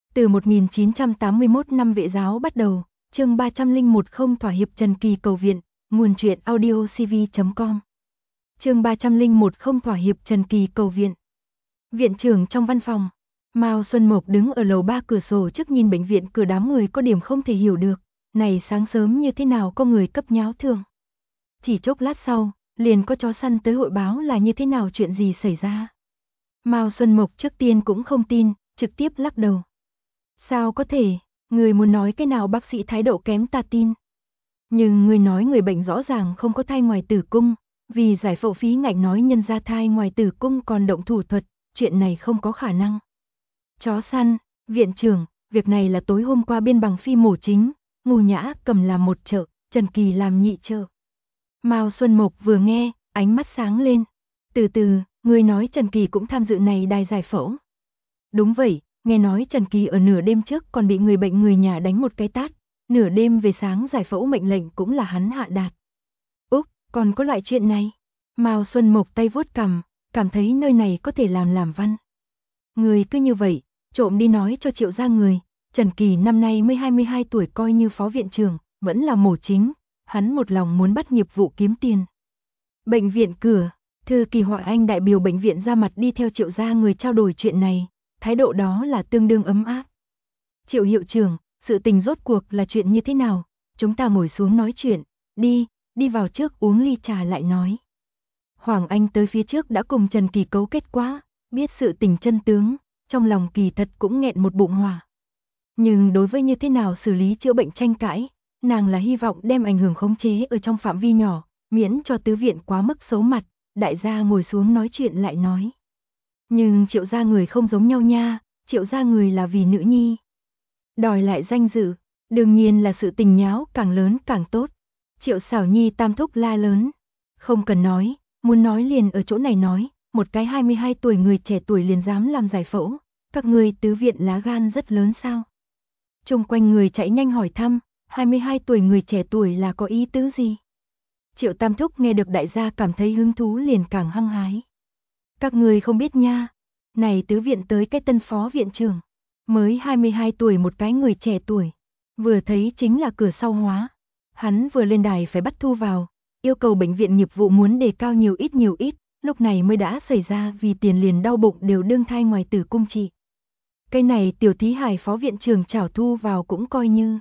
Từ 1981 năm vệ giáo bắt đầu, chương 301 không thỏa hiệp Trần Kỳ cầu viện, nguồn truyện audio cv.com. Chương 301 không thỏa hiệp Trần Kỳ cầu viện. Viện trưởng trong văn phòng, Mao Xuân Mộc đứng ở lầu 3 cửa sổ trước nhìn bệnh viện, cửa đám người có điểm không thể hiểu được, này sáng sớm như thế nào có người cấp nháo thương. Chỉ chốc lát sau, liền có chó săn tới hội báo là như thế nào, chuyện gì xảy ra. Mao Xuân Mộc trước tiên cũng không tin, trực tiếp lắc đầu. Sao có thể, người muốn nói cái nào bác sĩ thái độ kém ta tin. Nhưng người nói người bệnh rõ ràng không có thai ngoài tử cung, vì giải phẫu phí ngạch nói nhân ra thai ngoài tử cung còn động thủ thuật, chuyện này không có khả năng. Chó săn, viện trưởng, việc này là tối hôm qua Biên Bằng Phi mổ chính, Ngô Nhã Cầm làm một chợ, Trần Kỳ làm nhị chợ. Mao Xuân Mộc vừa nghe, ánh mắt sáng lên. Từ từ, người nói Trần Kỳ cũng tham dự này đài giải phẫu. Đúng vậy, nghe nói Trần Kỳ ở nửa đêm trước còn bị người bệnh người nhà đánh một cái tát, nửa đêm về sáng giải phẫu mệnh lệnh cũng là hắn hạ đạt. Úc, còn có loại chuyện này. Mao Xuân Mộc tay vuốt cằm, cảm thấy nơi này có thể làm văn. Người cứ như vậy, trộm đi nói cho Triệu gia người, Trần Kỳ năm nay mới 22 tuổi, coi như phó viện trưởng, vẫn là mổ chính, hắn một lòng muốn bắt nghiệp vụ kiếm tiền. Bệnh viện cửa, thư kỳ Họa Anh đại biểu bệnh viện ra mặt đi theo Triệu gia người trao đổi chuyện này, thái độ đó là tương đương ấm áp. Triệu hiệu trưởng, sự tình rốt cuộc là chuyện như thế nào, chúng ta ngồi xuống nói chuyện, đi vào trước uống ly trà lại nói. Hoàng Anh tới phía trước đã cùng Trần Kỳ cấu kết quá, biết sự tình chân tướng, trong lòng kỳ thật cũng nghẹn một bụng hỏa. Nhưng đối với như thế nào xử lý chữa bệnh tranh cãi, nàng là hy vọng đem ảnh hưởng khống chế ở trong phạm vi nhỏ, miễn cho tứ viện quá mức xấu mặt, đại gia ngồi xuống nói chuyện lại nói. Nhưng Triệu gia người không giống nhau nha, Triệu gia người là vì nữ nhi. Đòi lại danh dự, đương nhiên là sự tình nháo càng lớn càng tốt. Triệu Xảo Nhi tam thúc la lớn. Không cần nói, muốn nói liền ở chỗ này nói, một cái 22 tuổi người trẻ tuổi liền dám làm giải phẫu, các người tứ viện lá gan rất lớn sao? Chung quanh người chạy nhanh hỏi thăm, 22 tuổi người trẻ tuổi là có ý tứ gì? Triệu tam thúc nghe được đại gia cảm thấy hứng thú liền càng hăng hái. Các người không biết nha, này tứ viện tới cái tân phó viện trưởng, mới 22 tuổi một cái người trẻ tuổi, vừa thấy chính là cửa sau hóa. Hắn vừa lên đài phải bắt thu vào, yêu cầu bệnh viện nghiệp vụ muốn đề cao nhiều ít, lúc này mới đã xảy ra vì tiền liền đau bụng đều đương thai ngoài tử cung trị. Cái này tiểu thí hài phó viện trưởng chảo thu vào cũng coi như.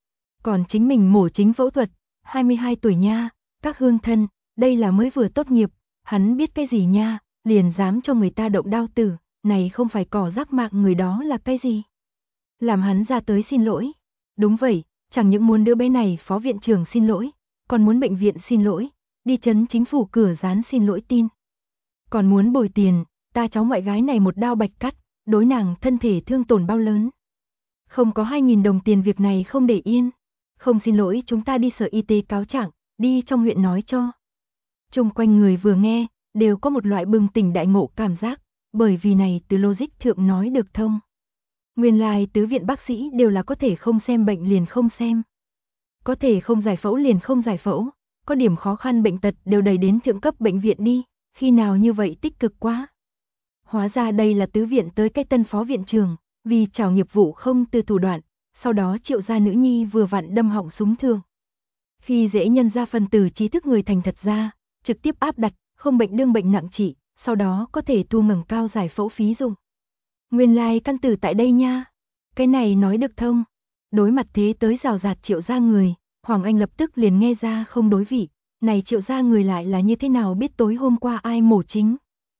Còn chính mình mổ chính phẫu thuật, 22 tuổi nha, các hương thân, đây là mới vừa tốt nghiệp, hắn biết cái gì nha, liền dám cho người ta động đao tử, này không phải cỏ rác mạng người đó là cái gì? Làm hắn ra tới xin lỗi. Đúng vậy, chẳng những muốn đứa bé này phó viện trưởng xin lỗi, còn muốn bệnh viện xin lỗi, đi chấn chính phủ cửa dán xin lỗi tin. Còn muốn bồi tiền, ta cháu ngoại gái này một đao bạch cắt, đối nàng thân thể thương tổn bao lớn. Không có 2.000 đồng tiền việc này không để yên. Không xin lỗi chúng ta đi sở y tế cáo trạng, đi trong huyện nói cho. Chung quanh người vừa nghe, đều có một loại bừng tỉnh đại ngộ cảm giác, bởi vì này từ logic thượng nói được thông. Nguyên lai tứ viện bác sĩ đều là có thể không xem bệnh liền không xem. Có thể không giải phẫu liền không giải phẫu, có điểm khó khăn bệnh tật đều đẩy đến thượng cấp bệnh viện đi, khi nào như vậy tích cực quá. Hóa ra đây là tứ viện tới cái tân phó viện trưởng, vì trảo nghiệp vụ không từ thủ đoạn, sau đó Triệu gia nữ nhi vừa vặn đâm họng súng thương. Khi dễ nhân ra phần tử trí thức người thành thật ra, trực tiếp áp đặt, không bệnh đương bệnh nặng trị, sau đó có thể thu ngẩng cao giải phẫu phí dùng. Nguyên lai căn tử tại đây nha. Cái này nói được thông. Đối mặt thế tới rào rạt Triệu gia người, Hoàng Anh lập tức liền nghe ra không đối vị. Này Triệu gia người lại là như thế nào biết tối hôm qua ai mổ chính?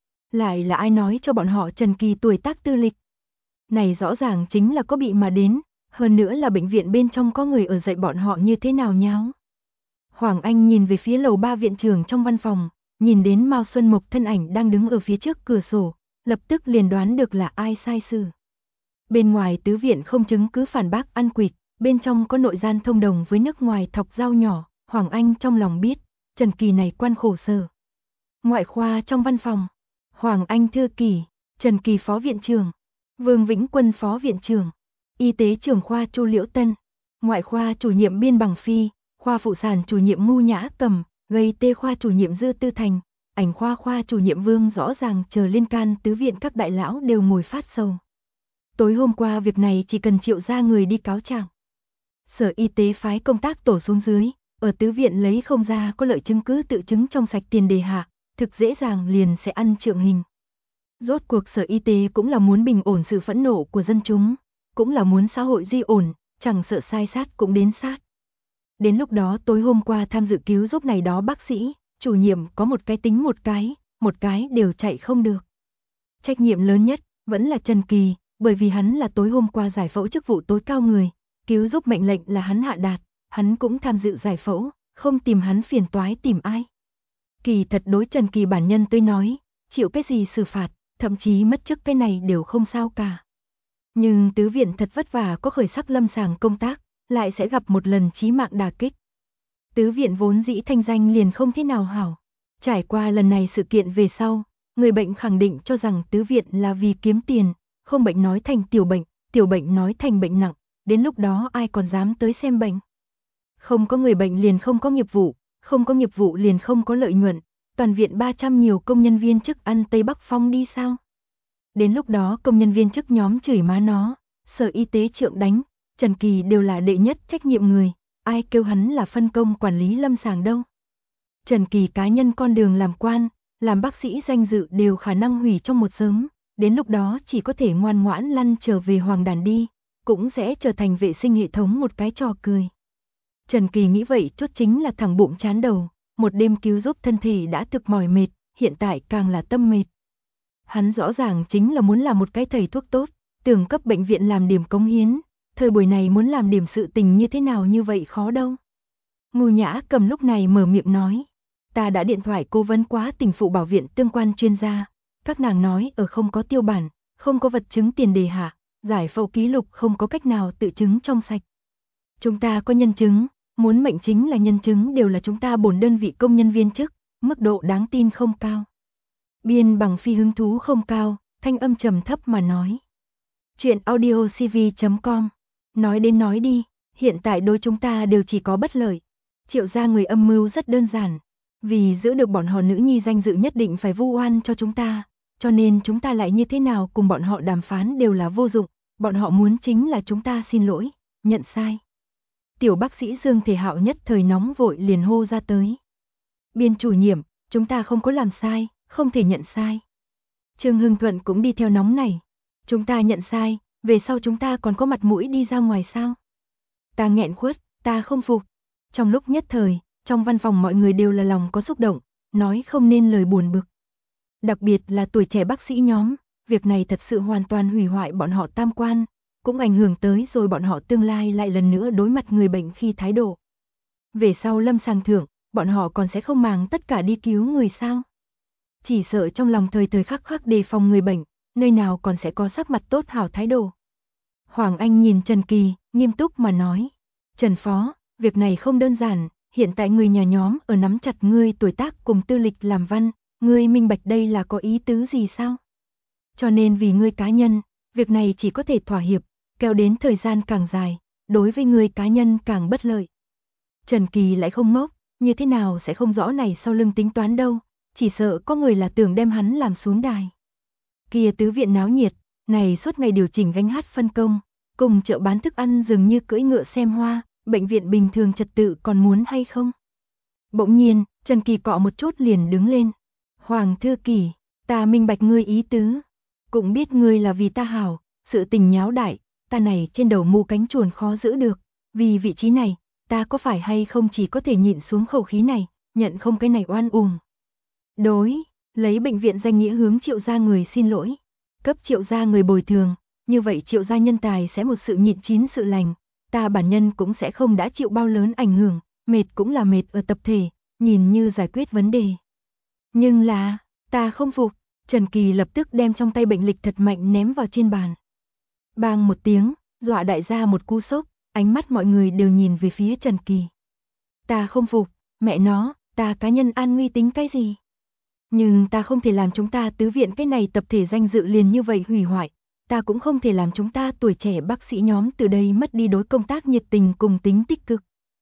Lại là ai nói cho bọn họ Trần Kỳ tuổi tác tư lịch? Này rõ ràng chính là có bị mà đến, hơn nữa là bệnh viện bên trong có người ở dạy bọn họ như thế nào nháo. Hoàng Anh nhìn về phía lầu 3 viện trưởng trong văn phòng, nhìn đến Mao Xuân Mộc thân ảnh đang đứng ở phía trước cửa sổ, lập tức liền đoán được là ai sai sự. Bên ngoài tứ viện không chứng cứ phản bác ăn quỵt, bên trong có nội gian thông đồng với nước ngoài thọc dao nhỏ, Hoàng Anh trong lòng biết, Trần Kỳ này quan khổ sở. Ngoại khoa trong văn phòng, Hoàng Anh thư ký, Trần Kỳ phó viện trưởng, Vương Vĩnh Quân phó viện trưởng, y tế trưởng khoa Chu Liễu Tân, ngoại khoa chủ nhiệm Biên Bằng Phi, khoa phụ sản chủ nhiệm Ngô Nhã Cầm, gây tê khoa chủ nhiệm Dư Tư Thành, ảnh khoa chủ nhiệm Vương rõ ràng chờ liên can tứ viện các đại lão đều ngồi phát sầu. Tối hôm qua việc này chỉ cần Triệu gia người đi cáo trạng. Sở Y tế phái công tác tổ xuống dưới, ở tứ viện lấy không ra có lợi chứng cứ tự chứng trong sạch tiền đề hạ, thực dễ dàng liền sẽ ăn trượng hình. Rốt cuộc Sở Y tế cũng là muốn bình ổn sự phẫn nộ của dân chúng, cũng là muốn xã hội duy ổn, chẳng sợ sai sát cũng đến sát. Đến lúc đó tối hôm qua tham dự cứu giúp này đó bác sĩ, chủ nhiệm có một cái tính một cái đều chạy không được. Trách nhiệm lớn nhất vẫn là Trần Kỳ, bởi vì hắn là tối hôm qua giải phẫu chức vụ tối cao người, cứu giúp mệnh lệnh là hắn hạ đạt, hắn cũng tham dự giải phẫu, không tìm hắn phiền toái tìm ai. Kỳ thật đối Trần Kỳ bản nhân tôi nói, chịu cái gì xử phạt, thậm chí mất chức cái này đều không sao cả. Nhưng tứ viện thật vất vả có khởi sắc lâm sàng công tác, lại sẽ gặp một lần chí mạng đả kích. Tứ viện vốn dĩ thanh danh liền không thế nào hảo. Trải qua lần này sự kiện về sau, người bệnh khẳng định cho rằng tứ viện là vì kiếm tiền, không bệnh nói thành tiểu bệnh nói thành bệnh nặng, đến lúc đó ai còn dám tới xem bệnh. Không có người bệnh liền không có nghiệp vụ, không có nghiệp vụ liền không có lợi nhuận, toàn viện 300 nhiều công nhân viên chức ăn Tây Bắc Phong đi sao? Đến lúc đó công nhân viên chức nhóm chửi má nó, Sở Y tế trượng đánh, Trần Kỳ đều là đệ nhất trách nhiệm người, ai kêu hắn là phân công quản lý lâm sàng đâu. Trần Kỳ cá nhân con đường làm quan, làm bác sĩ danh dự đều khả năng hủy trong một sớm, đến lúc đó chỉ có thể ngoan ngoãn lăn trở về hoàng đàn đi, cũng sẽ trở thành vệ sinh hệ thống một cái trò cười. Trần Kỳ nghĩ vậy chốt chính là thẳng bụng chán đầu, một đêm cứu giúp thân thể đã thực mỏi mệt, hiện tại càng là tâm mệt. Hắn rõ ràng chính là muốn làm một cái thầy thuốc tốt, tưởng cấp bệnh viện làm điểm cống hiến, thời buổi này muốn làm điểm sự tình như thế nào như vậy khó đâu. Ngô Nhã Cầm lúc này mở miệng nói, ta đã điện thoại cố vấn quá tỉnh phụ bảo viện tương quan chuyên gia, các nàng nói ở không có tiêu bản, không có vật chứng tiền đề hạ, giải phẫu ký lục không có cách nào tự chứng trong sạch. Chúng ta có nhân chứng, muốn mệnh chính là nhân chứng đều là chúng ta bổn đơn vị công nhân viên chức, mức độ đáng tin không cao. Biên Bằng Phi hứng thú không cao, thanh âm trầm thấp mà nói. Chuyện audiocv.com. Nói đến nói đi, hiện tại đôi chúng ta đều chỉ có bất lợi. Triệu gia người âm mưu rất đơn giản, vì giữ được bọn họ nữ nhi danh dự nhất định phải vu oan cho chúng ta, cho nên chúng ta lại như thế nào cùng bọn họ đàm phán đều là vô dụng, bọn họ muốn chính là chúng ta xin lỗi, nhận sai. Tiểu bác sĩ Dương Thể Hạo nhất thời nóng vội liền hô ra tới. Biên chủ nhiệm, chúng ta không có làm sai, không thể nhận sai. Trương Hưng Thuận cũng đi theo nóng này. Chúng ta nhận sai, về sau chúng ta còn có mặt mũi đi ra ngoài sao? Ta nghẹn khuất, ta không phục. Trong lúc nhất thời, trong văn phòng mọi người đều là lòng có xúc động, nói không nên lời buồn bực. Đặc biệt là tuổi trẻ bác sĩ nhóm, việc này thật sự hoàn toàn hủy hoại bọn họ tam quan, cũng ảnh hưởng tới rồi bọn họ tương lai lại lần nữa đối mặt người bệnh khi thái độ. Về sau lâm sàng thưởng, bọn họ còn sẽ không màng tất cả đi cứu người sao? Chỉ sợ trong lòng thời thời khắc khắc đề phòng người bệnh, nơi nào còn sẽ có sắc mặt tốt hảo thái độ. Hoàng Anh nhìn Trần Kỳ, nghiêm túc mà nói. Trần Phó, việc này không đơn giản, hiện tại người nhà nhóm ở nắm chặt ngươi tuổi tác cùng tư lịch làm văn, ngươi minh bạch đây là có ý tứ gì sao? Cho nên vì ngươi cá nhân, việc này chỉ có thể thỏa hiệp, kéo đến thời gian càng dài, đối với ngươi cá nhân càng bất lợi. Trần Kỳ lại không ngốc, như thế nào sẽ không rõ này sau lưng tính toán đâu, chỉ sợ có người là tưởng đem hắn làm xuống đài. Kia tứ viện náo nhiệt, này suốt ngày điều chỉnh gánh hát phân công, cùng chợ bán thức ăn dường như cưỡi ngựa xem hoa, bệnh viện bình thường trật tự còn muốn hay không? Bỗng nhiên, Trần Kỳ cọ một chút liền đứng lên. Hoàng thư kỷ, ta minh bạch ngươi ý tứ, cũng biết ngươi là vì ta hảo, sự tình nháo đại, ta này trên đầu mù cánh chuồn khó giữ được, vì vị trí này, ta có phải hay không chỉ có thể nhịn xuống khẩu khí này, nhận không cái này oan uổng. Đối, lấy bệnh viện danh nghĩa hướng Triệu gia người xin lỗi, cấp Triệu gia người bồi thường, như vậy Triệu gia nhân tài sẽ một sự nhịn chín sự lành, ta bản nhân cũng sẽ không đã chịu bao lớn ảnh hưởng, mệt cũng là mệt ở tập thể, nhìn như giải quyết vấn đề. Nhưng là, ta không phục, Trần Kỳ lập tức đem trong tay bệnh lịch thật mạnh ném vào trên bàn. Bang một tiếng, dọa đại gia một cú sốc, ánh mắt mọi người đều nhìn về phía Trần Kỳ. Ta không phục, mẹ nó, ta cá nhân an nguy tính cái gì? Nhưng ta không thể làm chúng ta tứ viện cái này tập thể danh dự liền như vậy hủy hoại, ta cũng không thể làm chúng ta tuổi trẻ bác sĩ nhóm từ đây mất đi đối công tác nhiệt tình cùng tính tích cực.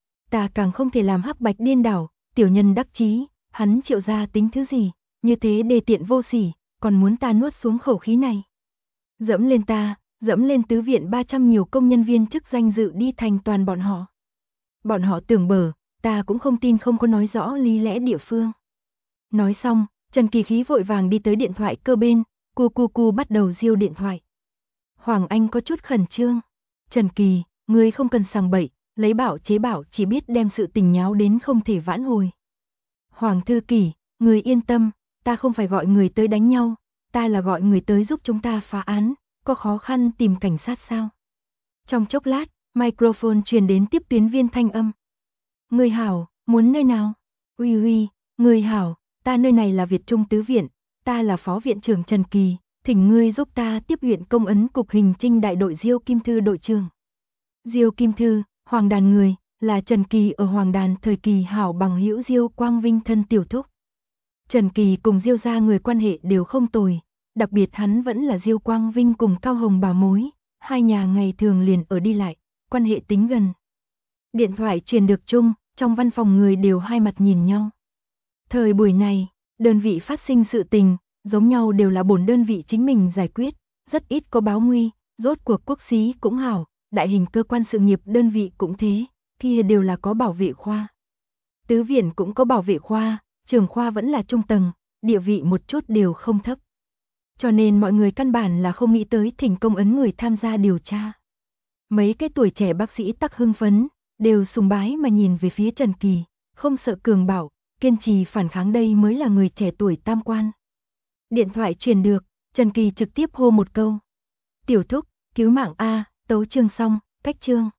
Ta càng không thể làm hắc bạch điên đảo, tiểu nhân đắc chí, hắn Triệu gia tính thứ gì, như thế đề tiện vô sỉ, còn muốn ta nuốt xuống khẩu khí này. Dẫm lên ta, dẫm lên tứ viện 300 nhiều công nhân viên chức danh dự đi thành toàn bọn họ. Bọn họ tưởng bở, ta cũng không tin không có nói rõ lý lẽ địa phương. Nói xong, Trần Kỳ khí vội vàng đi tới điện thoại cơ bên, cu bắt đầu diêu điện thoại. Hoàng Anh có chút khẩn trương. Trần Kỳ, ngươi không cần sằng bậy, lấy bảo chế bảo chỉ biết đem sự tình nháo đến không thể vãn hồi. Hoàng thư kỷ, ngươi yên tâm, ta không phải gọi người tới đánh nhau, ta là gọi người tới giúp chúng ta phá án, có khó khăn tìm cảnh sát sao? Trong chốc lát, microphone truyền đến tiếp tuyến viên thanh âm. Ngươi hảo, muốn nơi nào? Uy, ngươi hảo, ta nơi này là Việt Trung Tứ Viện, ta là Phó Viện trưởng Trần Kỳ, thỉnh ngươi giúp ta tiếp huyện công ấn cục hình trinh đại đội Diêu Kim Thư đội trưởng. Diêu Kim Thư, Hoàng Đàn người, là Trần Kỳ ở Hoàng Đàn thời kỳ hảo bằng hữu Diêu Quang Vinh thân tiểu thúc. Trần Kỳ cùng Diêu gia người quan hệ đều không tồi, đặc biệt hắn vẫn là Diêu Quang Vinh cùng Cao Hồng bà mối, hai nhà ngày thường liền ở đi lại, quan hệ tính gần. Điện thoại truyền được chung, trong văn phòng người đều hai mặt nhìn nhau. Thời buổi này, đơn vị phát sinh sự tình, giống nhau đều là bổn đơn vị chính mình giải quyết, rất ít có báo nguy, rốt cuộc quốc xí cũng hảo, đại hình cơ quan sự nghiệp đơn vị cũng thế, kia đều là có bảo vệ khoa. Tứ viện cũng có bảo vệ khoa, trưởng khoa vẫn là trung tầng, địa vị một chút đều không thấp. Cho nên mọi người căn bản là không nghĩ tới thỉnh công ấn người tham gia điều tra. Mấy cái tuổi trẻ bác sĩ tắc hưng phấn, đều sùng bái mà nhìn về phía Trần Kỳ, không sợ cường bảo, kiên trì phản kháng đây mới là người trẻ tuổi tam quan. Điện thoại truyền được, Trần Kỳ trực tiếp hô một câu. Tiểu thúc, cứu mạng A, tấu chương xong, cách chương.